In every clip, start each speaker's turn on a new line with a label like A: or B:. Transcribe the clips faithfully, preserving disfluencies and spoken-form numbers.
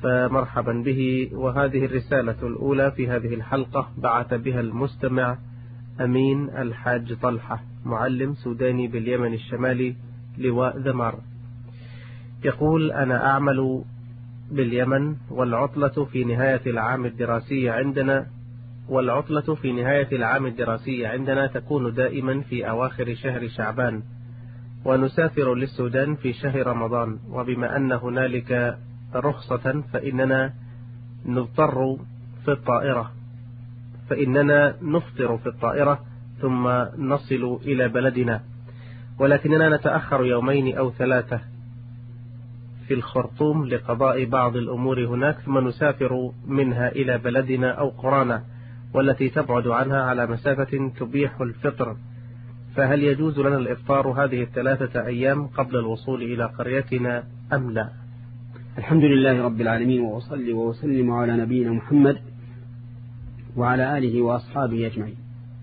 A: فمرحبا به. وهذه الرسالة الأولى في هذه الحلقة بعث بها المستمع أمين الحاج طلحة، معلم سوداني باليمن الشمالي، لواء ذمار. يقول: أنا أعمل باليمن، والعطلة في نهاية العام الدراسي عندنا والعطلة في نهاية العام الدراسي عندنا تكون دائما في أواخر شهر شعبان، ونسافر للسودان في شهر رمضان، وبما أن هنالك رخصة فإننا نضطر في الطائرة فإننا نفطر في الطائرة ثم نصل إلى بلدنا، ولكننا نتأخر يومين أو ثلاثة في الخرطوم لقضاء بعض الأمور هناك، ثم نسافر منها إلى بلدنا أو قرانا، والتي تبعد عنها على مسافة تبيح الفطر. فهل يجوز لنا الإفطار هذه الثلاثة أيام قبل الوصول إلى قريتنا أم لا؟
B: الحمد لله رب العالمين، وأصلي وأسلم على نبينا محمد وعلى آله وأصحابه أجمعين.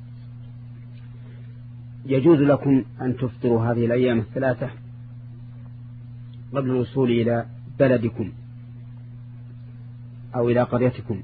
B: يجوز لكم أن تفطروا هذه الأيام الثلاثة قبل الوصول إلى بلدكم أو إلى قريتكم،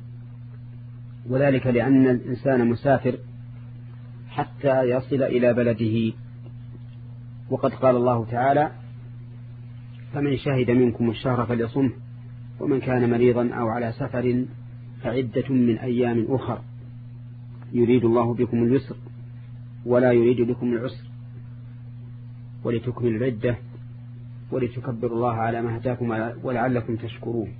B: وذلك لأن الإنسان مسافر حتى يصل إلى بلده، وقد قال الله تعالى: فمن شهد منكم الشهر فليصمه، ومن كان مريضا أو على سفر فعدة من أيام أخر، يريد الله بكم اليسر ولا يريد بكم العسر، ولتكملوا العدة ولتكبروا الله على ما هداكم ولعلكم تشكرون.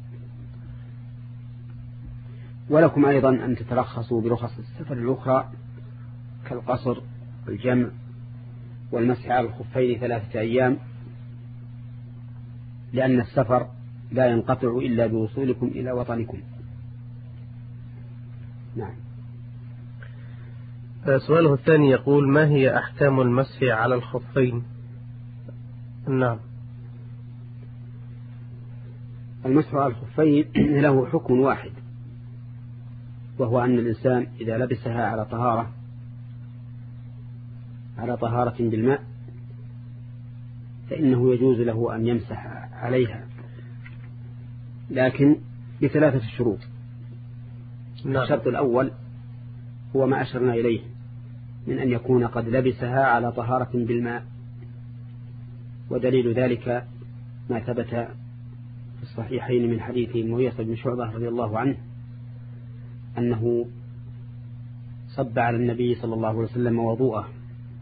B: ولكم أيضا أن تترخصوا برخص السفر الأخرى كالقصر والجمع والمسح على الخفين ثلاثة أيام، لأن السفر لا ينقطع إلا بوصولكم إلى وطنكم. نعم.
A: سؤاله الثاني يقول: ما هي أحكام المسح على الخفين؟ نعم.
B: المسح على الخفين له حكم واحد، وهو أن الإنسان إذا لبسها على طهارة على طهارة بالماء فإنه يجوز له أن يمسح عليها، لكن بثلاثة شروط.
A: نعم.
B: الشرط الأول هو ما أشرنا إليه من أن يكون قد لبسها على طهارة بالماء، ودليل ذلك ما ثبت في الصحيحين من حديث المغيرة بن شعبة رضي الله عنه أنه صب على النبي صلى الله عليه وسلم وضوءه،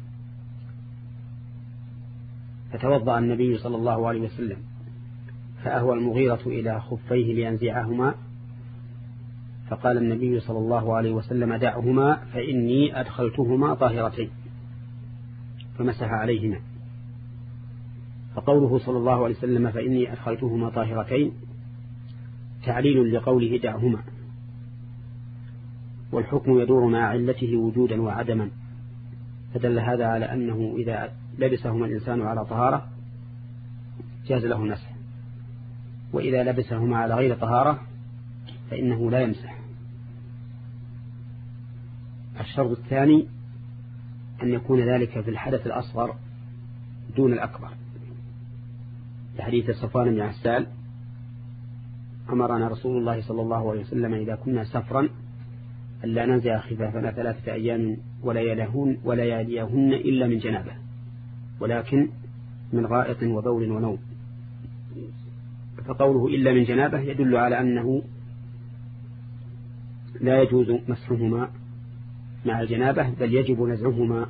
B: فتوضأ النبي صلى الله عليه وسلم، فأهوى المغيرة إلى خفيه لينزعهما، فقال النبي صلى الله عليه وسلم: دعهما فإني أدخلتهما طاهرتين، فمسح عليهما. فقوله صلى الله عليه وسلم فإني أدخلتهما طاهرتين تعليل لقوله دعهما، والحكم يدور مع علته وجودا وعدما، فدل هذا على أنه إذا لبسهما الإنسان على طهارة جاز له المسح، وإذا لبسهما على غير طهارة فإنه لا يمسح. الشرط الثاني أن يكون ذلك في الحدث الأصغر دون الأكبر، لحديث صفوان بن عسال: أمرنا رسول الله صلى الله عليه وسلم إذا كنا سفرا ألا ننزع خفافنا ثلاثة أيام ولياليهن ولياليهن إلا من جنابه، ولكن من غائط وبول ونوم. فقوله إلا من جنابه يدل على أنه لا يجوز مسحهما مع الجنابة، بل يجب نزعهما.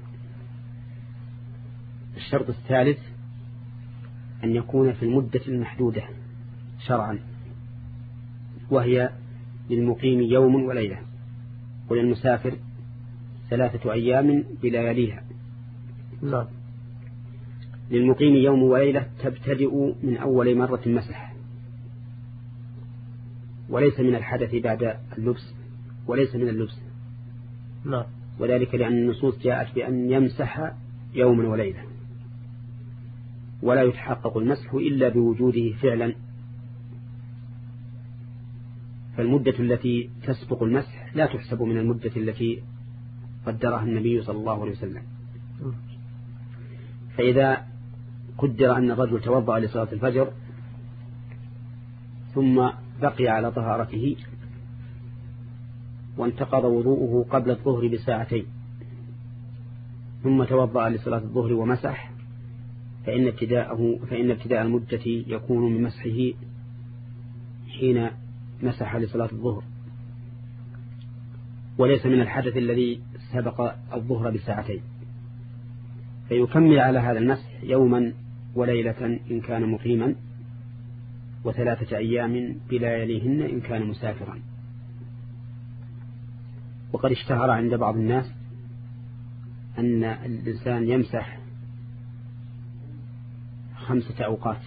B: الشرط الثالث أن يكون في المدة المحدودة شرعا، وهي للمقيم يوم وليلة، وللمسافر ثلاثة أيام بلياليها.
A: لا.
B: للمقيم يوم وليلة تبتدئ من أول مرة مسح، وليس من الحدث بعد اللبس، وليس من اللبس.
A: لا.
B: وذلك لأن النصوص جاءت بأن يمسح يوما وليلة، ولا يتحقق المسح إلا بوجوده فعلا. فالمدة التي تسبق المسح لا تحسب من المدة التي قدرها النبي صلى الله عليه وسلم. فإذا قدر أن الرجل توضأ لصلاة الفجر ثم بقي على طهارته وانتقض وضوءه قبل الظهر بساعتين ثم توضأ لصلاة الظهر ومسح فإن ابتداءه فإن ابتداء المدة يكون من مسحه حين مسح لصلاة الظهر، وليس من الحدث الذي سبق الظهر بساعتين، فيكمل على هذا المسح يوما وليلة إن كان مقيما، وثلاثة أيام بلياليهن إن كان مسافرا. وقد اشتهر عند بعض الناس أن الإنسان يمسح خمسة أوقات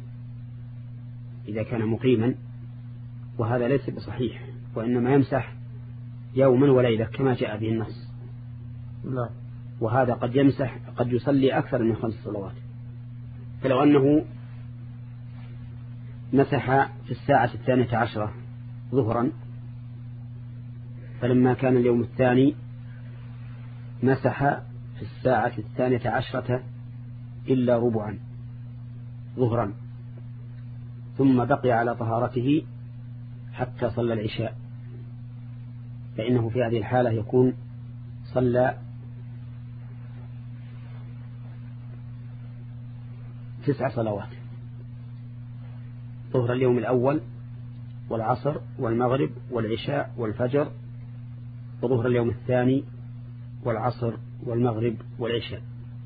B: إذا كان مقيما، وهذا ليس بصحيح، وإنما يمسح يوما وليلة كما جاء به النص.
A: لا.
B: وهذا قد يمسح قد يصلي أكثر من خمس صلوات. فلو أنه مسح في الساعة الثانية عشرة ظهرا، فلما كان اليوم الثاني مسح في الساعة الثانية عشرة إلا ربعا ظهرا، ثم بقي على طهارته حتى صلى العشاء، فإنه في هذه الحالة يكون صلى تسع صلوات: ظهر اليوم الأول والعصر والمغرب والعشاء والفجر، وظهر اليوم الثاني والعصر والمغرب والعشاء.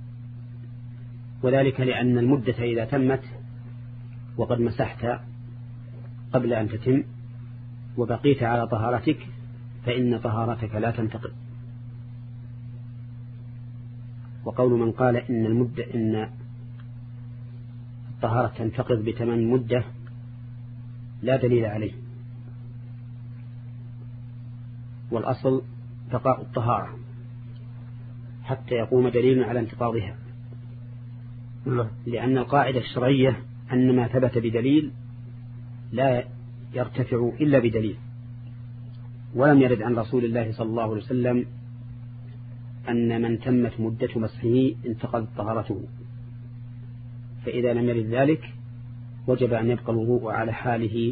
B: وذلك لأن المدة إذا تمت وقد مسحت قبل أن تتم وبقيت على طهارتك فإن طهارتك لا تنتقض. وقول من قال إن المدة إن الطهارة تنتقض بتمام المدة لا دليل عليه، والأصل بقاء الطهارة حتى يقوم دليل على انتقاضها، لأن القاعدة الشرعية أن ما ثبت بدليل لا يرتفع إلا بدليل، ولم يرد عن رسول الله صلى الله عليه وسلم أن من تمت مدة مسحه انتقضت طهارته، فإذا لم يرد ذلك وجب أن يبقى الوضوء على حاله.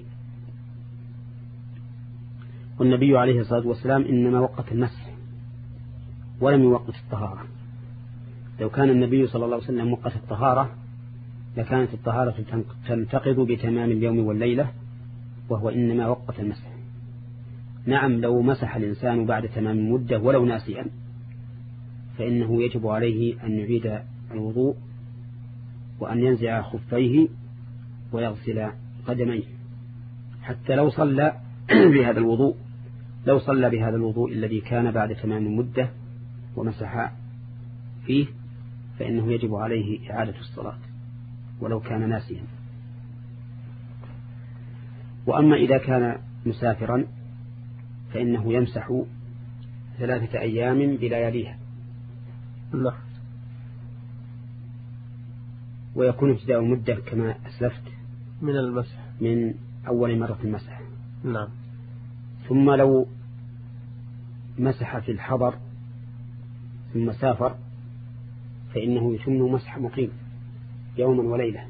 B: والنبي عليه الصلاة والسلام إنما وقت المسح ولم يوقت الطهارة. لو كان النبي صلى الله عليه وسلم وقت الطهارة لكانت الطهارة تنتقض بتمام اليوم والليلة، وهو إنما وقت المسح. نعم، لو مسح الإنسان بعد تمام المدة ولو ناسيا فإنه يجب عليه أن يعيد الوضوء وأن ينزع خفيه ويغسل قدميه، حتى لو صلى بهذا الوضوء لو صلى بهذا الوضوء الذي كان بعد تمام المدة ومسح فيه فإنه يجب عليه إعادة الصلاة ولو كان ناسيا. وأما إذا كان مسافرا فإنه يمسح ثلاثة أيام بلياليها، ويكون ابتداء المدة كما أسلفت
A: من المسح
B: من أول مرة المسح.
A: نعم.
B: ثم لو مسح في الحضر ثم سافر فإنه يتم مسح مقيم يوما وليلة.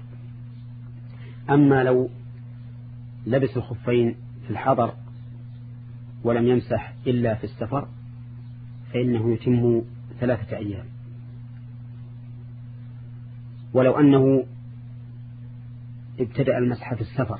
B: أما لو لبس الخفين في الحضر ولم يمسح إلا في السفر فإنه يتم ثلاثة أيام. ولو أنه ابتدأ المسح في السفر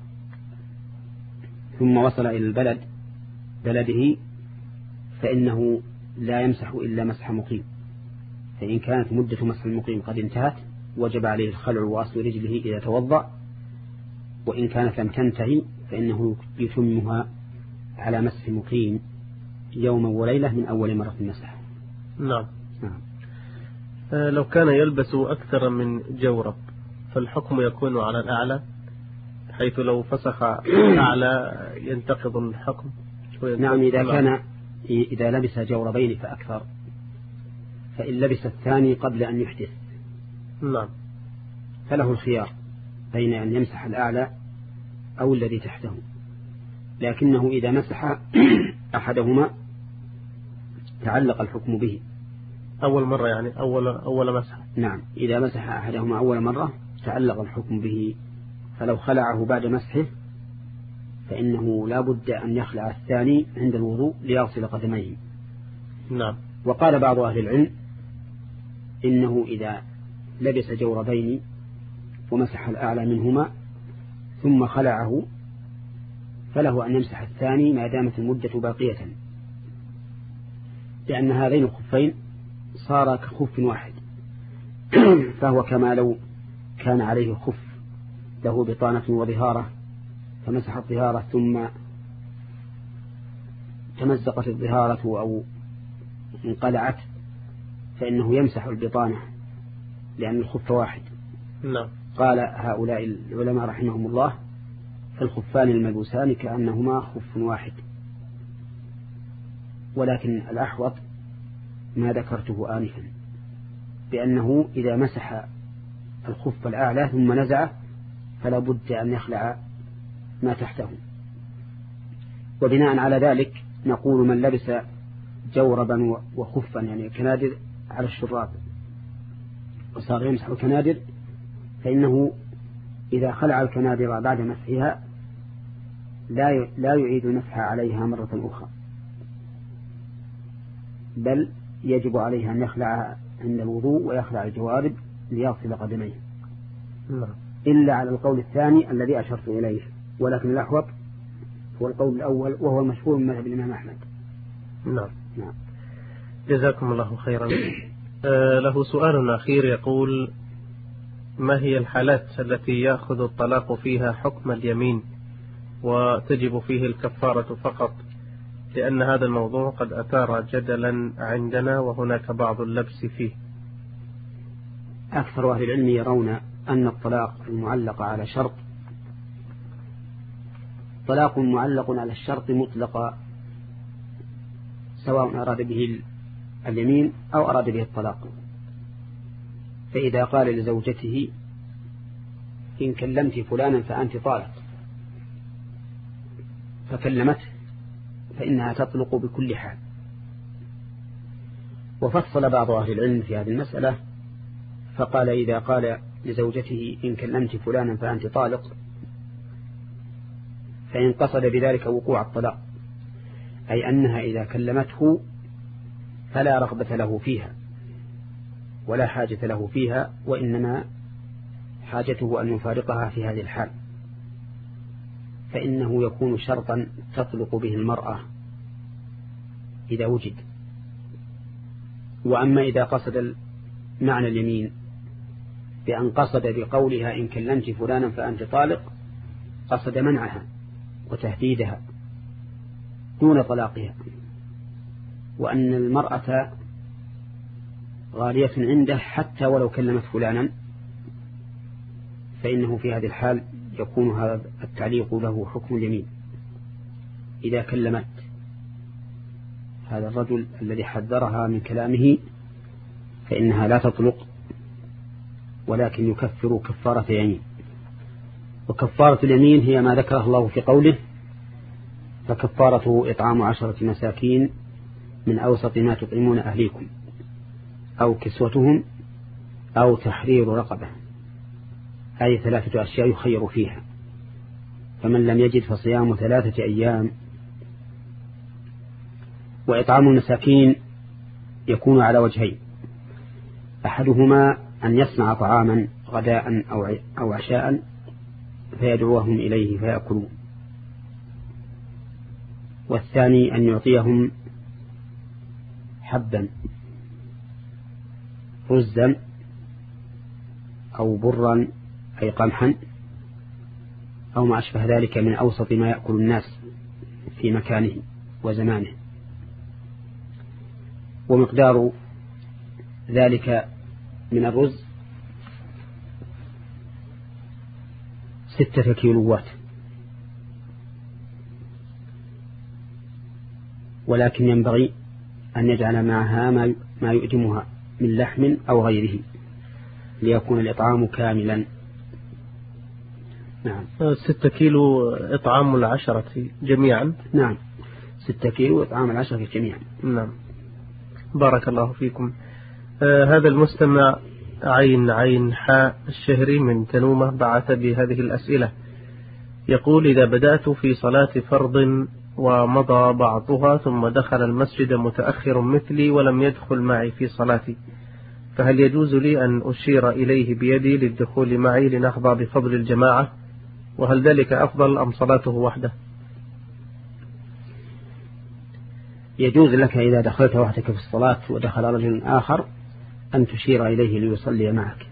B: ثم وصل إلى البلد بلده فإنه لا يمسح إلا مسح مقيم، فإن كانت مدة مسح المقيم قد انتهت وجب عليه الخلع وأصل رجله إذا توضأ، وإن كانت لم تنتهي فإنه يتمها على مسح مقيم يوما وليلة من أول مرة المسح.
A: نعم.
B: نعم.
A: آه لو كان يلبس أكثر من جورب فالحكم يكون على الأعلى، حيث لو فسخ أعلى ينتقض الحكم.
B: نعم، إذا كان إذا لبس جوربين فأكثر فإن لبس الثاني قبل أن يحدث
A: نعم
B: فله الخيار بين أن يمسح الأعلى أو الذي تحته، لكنه إذا مسح أحدهما تعلق الحكم به
A: أول مرة، يعني أول أول مسح.
B: نعم، إذا مسح أحدهما أول مرة تعلق الحكم به، فلو خلعه بعد مسحه فإنه لا بد أن يخلع الثاني عند الوضوء ليغسل قدميه.
A: نعم.
B: وقال بعض أهل العلم إنه إذا لبس جوربين ومسح الأعلى منهما ثم خلعه فله أن يمسح الثاني ما دامت المدة باقية، لأن هذين الخفين صار كخف واحد فهو كما لو كان عليه خف له بطانة وظهارة فمسح الظهارة ثم تمزقت الظهارة أو انقلعت فإنه يمسح البطانة لأن الخف واحد.
A: نعم.
B: قال هؤلاء العلماء رحمهم الله فالخفان الملبوسان كأنهما خف واحد، ولكن الأحوط ما ذكرته آنفا بأنه إذا مسح الخف الأعلى ثم نزعه فلا بد أن يخلع ما تحته. وبناء على ذلك نقول من لبس جوربا وخفا يعني كنادر على الشراب وصار يمسح الكنادر فإنه إذا خلع الكنادر بعد مسحها لا لا يعيد مسحها عليها مرة أخرى، بل يجب عليها أن يخلع عند الوضوء ويخلع الجوارب ليغسل قدميه، إلا على القول الثاني الذي أشرت إليه، ولكن الأحوط هو القول الأول وهو المشهور من مذهب الإمام أحمد.
A: نعم.
B: نعم.
A: جزاكم الله خيرا. آه له سؤال أخير يقول: ما هي الحالات التي يأخذ الطلاق فيها حكم اليمين وتجب فيه الكفارة فقط؟ لأن هذا الموضوع قد أثار جدلا عندنا وهناك بعض اللبس فيه.
B: أكثر أهل العلم يرون أن الطلاق المعلق على شرط طلاق معلق على الشرط مطلقا، سواء أراد به اليمين أو أراد به الطلاق. فإذا قال لزوجته إن كلمت فلانا فأنت طالق فكلمته فإنها تطلق بكل حال. وفصل بعض أهل العلم في هذه المسألة فقال إذا قال لزوجته إن كلمت فلانا فأنت طالق فإن قصد بذلك وقوع الطلاق، أي أنها إذا كلمته فلا رغبة له فيها ولا حاجة له فيها، وإنما حاجته أن يفارقها في هذه الحال، فإنه يكون شرطا تطلق به المرأة إذا وجد. وأما إذا قصد معنى اليمين بأن قصد بقولها إن كلمت فلانا فأنت طالق قصد منعها وتهديدها دون طلاقها، وأن المرأة غالية عنده حتى ولو كلمت فلانا، فإنه في هذه الحال يكون هذا التعليق له حكم اليمين. إذا كلمت هذا الرجل الذي حذرها من كلامه فإنها لا تطلق، ولكن يكفر كفارة يمين. وكفارة اليمين هي ما ذكره الله في قوله فكفارته إطعام عشرة مساكين من أوسط ما تطعمون أهليكم أو كسوتهم أو تحرير رقبة، أي ثلاثة أشياء يخير فيها، فمن لم يجد فصيام ثلاثة أيام. وإطعام المساكين يكون على وجهين: أحدهما أن يصنع طعاما غداء أو عشاء فيدعوهم إليه فيأكلون، والثاني أن يعطيهم حبا رزا أو برا أي قمحا أو ما أشبه ذلك من أوسط ما يأكل الناس في مكانه وزمانه. ومقدار ذلك من الرز ستة كيلوات، ولكن ينبغي أن يجعل معها ما يؤدمها من لحم أو غيره ليكون الإطعام كاملا. نعم.
A: ستة كيلو إطعام العشرة جميعا.
B: نعم، ستة كيلو إطعام العشرة جميعا.
A: نعم، بارك الله فيكم. آه هذا المستمع عين عين حاء الشهري من تنومة بعث بهذه الأسئلة: يقول: إذا بدأت في صلاة فرض ومضى بعضها ثم دخل المسجد متأخر مثلي ولم يدخل معي في صلاتي، فهل يجوز لي أن أشير إليه بيدي للدخول معي لنحظى بفضل الجماعة؟ وهل ذلك أفضل أم صلاته وحده؟
B: يجوز لك إذا دخلت وحدك في الصلاة ودخل رجل آخر أن تشير إليه ليصلي معك،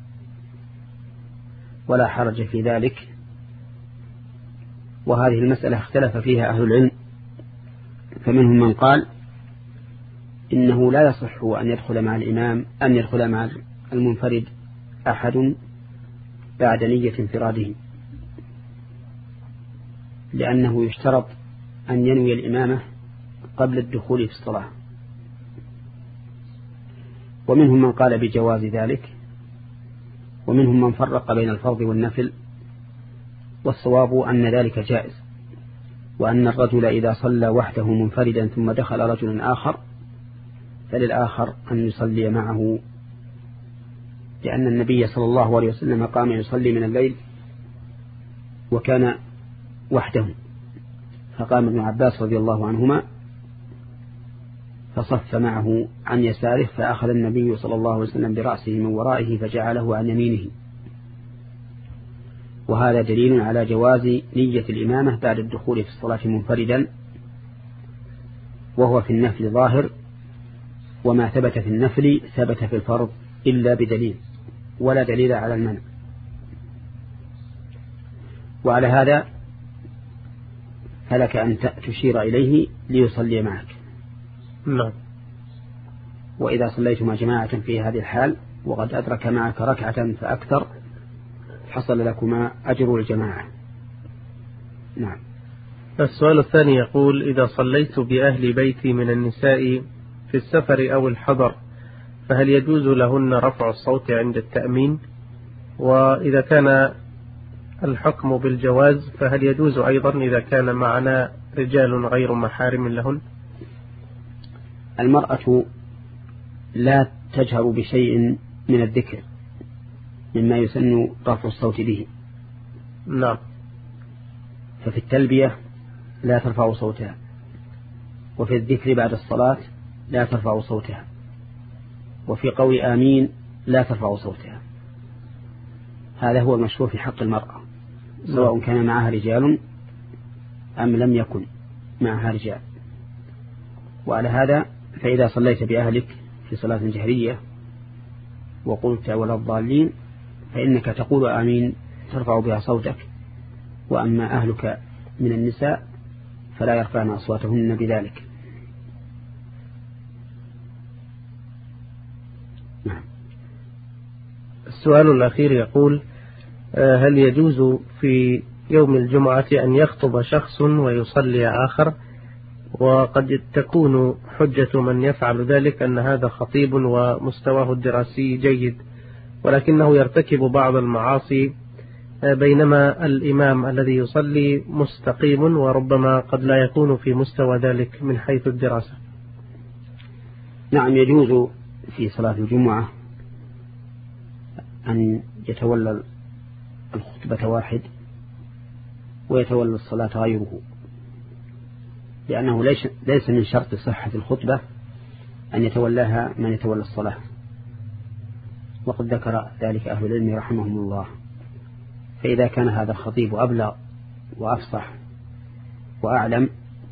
B: ولا حرج في ذلك. وهذه المسألة اختلف فيها أهل العلم، فمنهم من قال إنه لا يصح أن يدخل مع الإمام أن يدخل مع المنفرد أحد بعد نية انفراده، لأنه يشترط أن ينوي الإمامة قبل الدخول في الصلاة. ومنهم من قال بجواز ذلك، ومنهم من فرق بين الفرض والنفل، والصواب أن ذلك جائز، وأن الرجل إذا صلى وحده منفردا ثم دخل رجل آخر فللآخر أن يصلي معه، لأن النبي صلى الله عليه وسلم قام يصلي من الليل وكان وحده، فقام ابن عباس رضي الله عنهما فصف معه عن يساره، فأخذ النبي صلى الله عليه وسلم برأسه من ورائه فجعله عن يمينه. وهذا دليل على جواز نية الإمامة بعد الدخول في الصلاة منفردا، وهو في النفل ظاهر، وما ثبت في النفل ثبت في الفرض إلا بدليل، ولا دليل على المنع. وعلى هذا فلك أن تشير إليه ليصلي معك.
A: نعم.
B: وإذا صليت مع جماعة في هذه الحال وقد أدرك معك ركعة فأكثر حصل لكما أجر الجماعة. نعم.
A: السؤال الثاني يقول: إذا صليت بأهل بيتي من النساء في السفر أو الحضر فهل يجوز لهن رفع الصوت عند التأمين؟ وإذا كان الحكم بالجواز فهل يجوز أيضا إذا كان معنا رجال غير محارم لهن؟
B: المرأة لا تجهر بشيء من الذكر مما يسن رفع الصوت به.
A: نعم.
B: ففي التلبية لا ترفع صوتها، وفي الذكر بعد الصلاة لا ترفع صوتها، وفي قول آمين لا ترفع صوتها. هذا هو المشهور في حق المرأة، سواء كان معها رجال أم لم يكن معها رجال. وعلى هذا فإذا صليت بأهلك في صلاة جهرية وقلت ولا الضالين فإنك تقول آمين ترفع بها صوتك، وأما أهلك من النساء فلا يرفعن أصواتهن بذلك. نعم.
A: السؤال الأخير يقول: هل يجوز في يوم الجمعة أن يخطب شخص ويصلي آخر؟ وقد تكون حجة من يفعل ذلك أن هذا خطيب ومستواه الدراسي جيد، ولكنه يرتكب بعض المعاصي، بينما الإمام الذي يصلي مستقيم وربما قد لا يكون في مستوى ذلك من حيث الدراسة.
B: نعم، يجوز في صلاة الجمعة أن يتولى الخطبة واحد ويتولى الصلاة غيره، لأنه ليس من شرط صحة الخطبة أن يتولاها من يتولى الصلاة، وقد ذكر ذلك أهل العلم رحمهم الله. فإذا كان هذا الخطيب أبلغ وأفصح وأعلم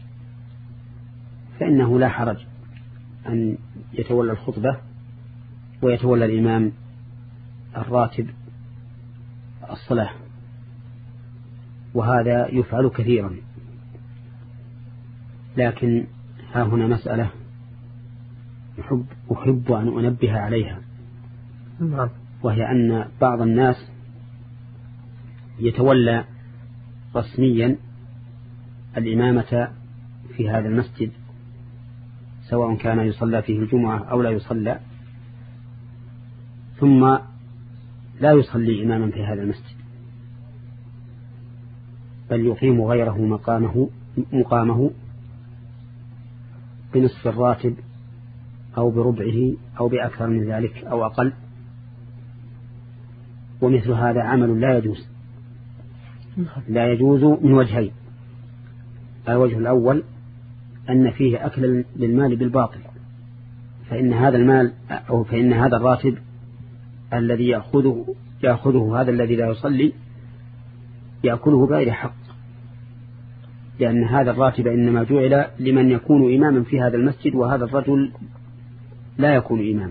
B: فإنه لا حرج أن يتولى الخطبة ويتولى الإمام الراتب الصلاة، وهذا يفعل كثيرا. لكن ها هنا مسألة أحب, أحب أن أنبه عليها، وهي أن بعض الناس يتولى رسميا الإمامة في هذا المسجد، سواء كان يصلى فيه الجمعة أو لا يصلى، ثم لا يصلي إماما في هذا المسجد، بل يقيم غيره مقامه مقامه بنصف الراتب أو بربعه أو بأكثر من ذلك أو أقل. ومثل هذا عمل لا يجوز، لا يجوز من وجهين. الوجه الأول أن فيه أكل للمال بالباطل، فإن هذا المال أو فإن هذا الراتب الذي يأخذه يأخذه هذا الذي لا يصلي يأكله بغير حق، لأن هذا الراتب إنما جعل لمن يكون إماما في هذا المسجد، وهذا الرجل لا يكون إماما.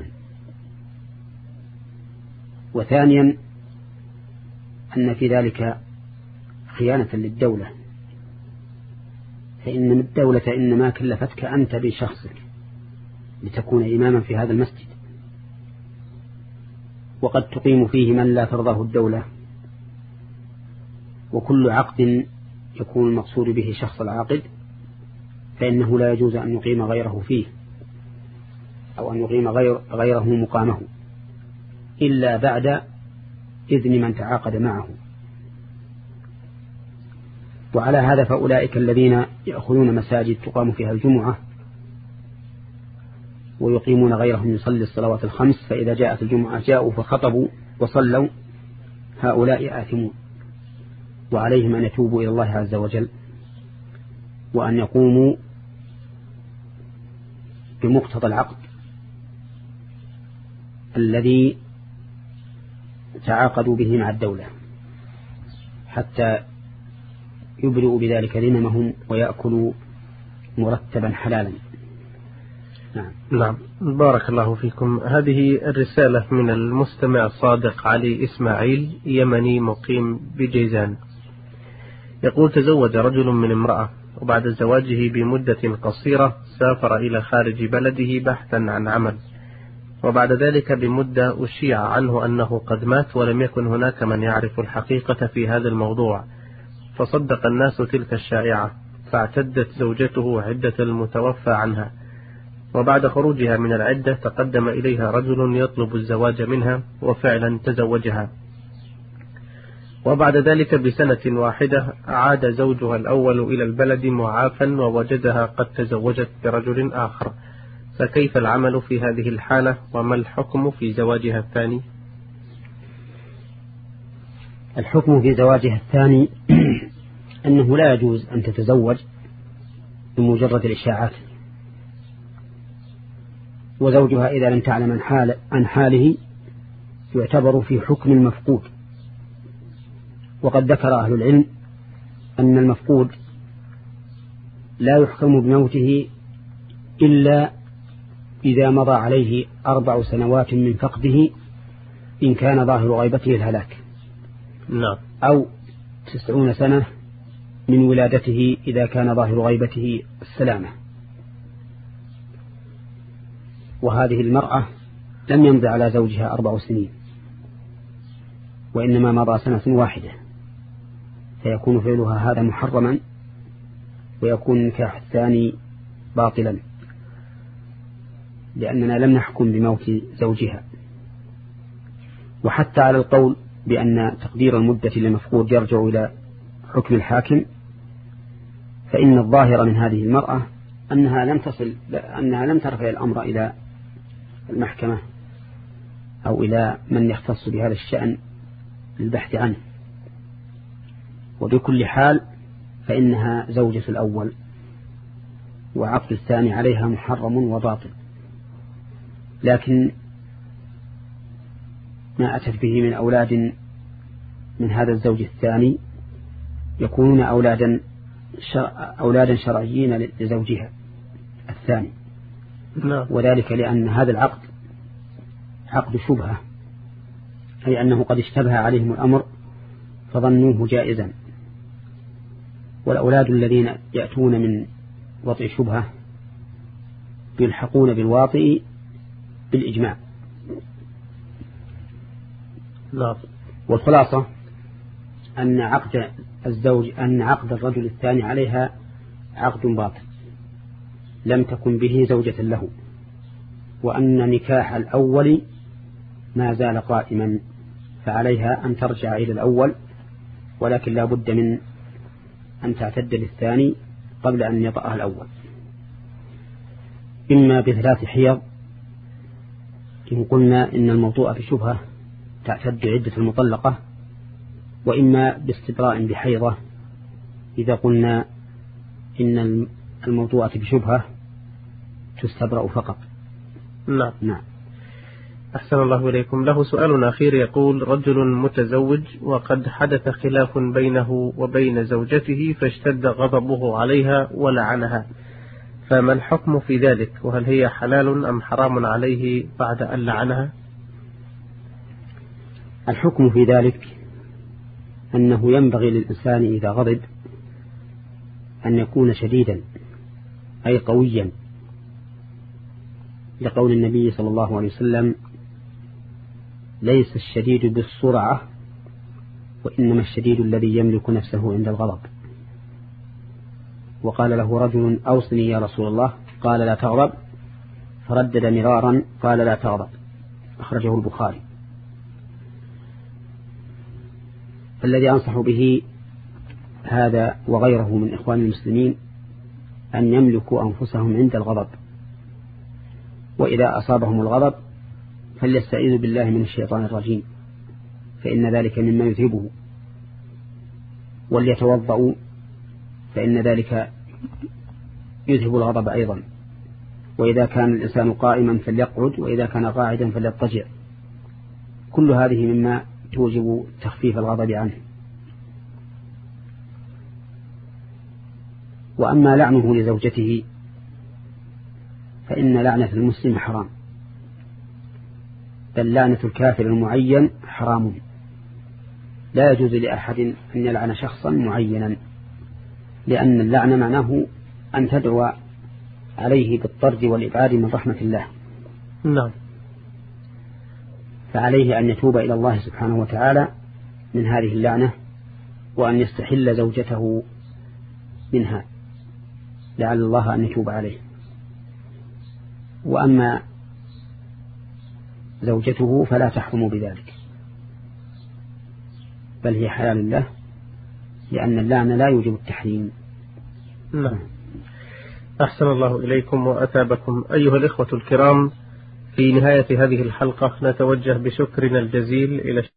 B: وثانيا أن في ذلك خيانة للدولة، فإن الدولة إنما كلفتك أنت بشخصك لتكون إماما في هذا المسجد، وقد تقيم فيه من لا ترضاه الدولة، وكل عقد يكون المقصود به شخص العاقد فإنه لا يجوز أن يقيم غيره فيه أو أن يقيم غير غيره مقامه إلا بعد إذن من تعاقد معه. وعلى هذا فأولئك الذين يأخذون مساجد تقام فيها الجمعة ويقيمون غيرهم يصلي الصلوات الخمس، فإذا جاءت الجمعة جاءوا فخطبوا وصلوا، هؤلاء آثمون، وعليهم أن يتوبوا إلى الله عز وجل وأن يقوموا بمقتضى العقد الذي تعاقدوا به مع الدولة حتى يبرئوا بذلك ذممهم ويأكلوا مرتبا حلالا.
A: نعم. نعم بارك الله فيكم. هذه الرسالة من المستمع الصادق علي إسماعيل، يمني مقيم بجيزان، يقول: تزوج رجل من امرأة، وبعد زواجه بمدة قصيرة سافر إلى خارج بلده بحثا عن عمل، وبعد ذلك بمدة أشيع عنه أنه قد مات ولم يكن هناك من يعرف الحقيقة في هذا الموضوع، فصدق الناس تلك الشائعة، فاعتدت زوجته عدة المتوفى عنها، وبعد خروجها من العدة تقدم إليها رجل يطلب الزواج منها، وفعلا تزوجها، وبعد ذلك بسنة واحدة عاد زوجها الأول إلى البلد معافا ووجدها قد تزوجت برجل آخر، فكيف العمل في هذه الحالة، وما الحكم في زواجها الثاني؟
B: الحكم في زواجها الثاني أنه لا يجوز أن تتزوج بمجرد الإشاعات، وزوجها إذا لم تعلم عن, حال عن حاله يعتبر في حكم المفقود. وقد ذكر أهل العلم أن المفقود لا يحكم بموته إلا إذا مضى عليه أربع سنوات من فقده إن كان ظاهر غيبته الهلاك،
A: لا.
B: أو تسعون سنة من ولادته إذا كان ظاهر غيبته السلامة. وهذه المرأة لم يمض على زوجها أربع سنين، وإنما مضى سنة واحدة، فيكون فعلها هذا محرما، ويكون النكاح الثاني باطلا، لأننا لم نحكم بموت زوجها. وحتى على القول بأن تقدير المدة للمفقود يرجع إلى حكم الحاكم، فإن الظاهر من هذه المرأة أنها لم تصل أنها لم ترفع الأمر إلى المحكمة أو إلى من يختص بهذا الشأن للبحث عنه، وبكل حال فإنها زوجة الأول، وعقد الثاني عليها محرم وباطل. لكن ما أتت به من أولاد من هذا الزوج الثاني يكونون أولادا أولادا شرعيين لزوجها الثاني، وذلك لأن هذا العقد عقد شبهة، أي أنه قد اشتبه عليهم الأمر فظنوه جائزا. والأولاد الذين يأتون من وطئ شبهة يلحقون بالواطئ بالإجماع.
A: لا.
B: والخلاصة أن عقد الزوج أن عقد الرجل الثاني عليها عقد باطل لم تكن به زوجة له، وأن نكاح الأول ما زال قائما، فعليها أن ترجع إلى الأول، ولكن لا بد من أن تعتد للثاني قبل أن يطأها الأول، إما بثلاث حيض إن قلنا إن الموضوع في شبهة تعتد عدة المطلقة، وإما باستبراء بحيضة إذا قلنا إن الموضوعة بشبهة تستبرأ فقط.
A: نعم.
B: نعم.
A: أحسن الله إليكم. له سؤال أخير يقول: رجل متزوج وقد حدث خلاف بينه وبين زوجته فاشتد غضبه عليها ولعنها، فما الحكم في ذلك؟ وهل هي حلال أم حرام عليه بعد أن لعنها؟
B: الحكم في ذلك أنه ينبغي للإنسان إذا غضب أن يكون شديدا أي قويا، لقول النبي صلى الله عليه وسلم: ليس الشديد بالسرعة وإنما الشديد الذي يملك نفسه عند الغضب. وقال له رجل: أوصني يا رسول الله، قال: لا تغضب، فردد مرارا قال: لا تغضب، أخرجه البخاري. فالذي أنصح به هذا وغيره من إخوان المسلمين أن يملكوا أنفسهم عند الغضب، وإذا أصابهم الغضب فليستعيذوا بالله من الشيطان الرجيم، فإن ذلك مما يذهبه، وليتوضأوا فإن ذلك يذهب الغضب أيضا، وإذا كان الإنسان قائما فليقعد، وإذا كان قاعدا فليضطجع، كل هذه مما توجب تخفيف الغضب عنه. وأما لعنه لزوجته فإن لعنة المسلم حرام، بل لعنة الكافر المعين حرام، لا يجوز لأحد أن يلعن شخصا معينا، لأن اللعن معناه أن تدعو عليه بالطرد والإبعاد من رحمة الله.
A: نعم.
B: فعليه أن يتوب إلى الله سبحانه وتعالى من هذه اللعنة، وأن يستحل زوجته منها لعل الله أن يتوب عليه. وأما زوجته فلا تحرم بذلك، بل هي حلال له، لأن اللعنة لا يوجب التحريم.
A: نعم. أحسن الله إليكم وأتابكم. أيها الإخوة الكرام، في نهاية هذه الحلقة نتوجه بشكرنا الجزيل إلى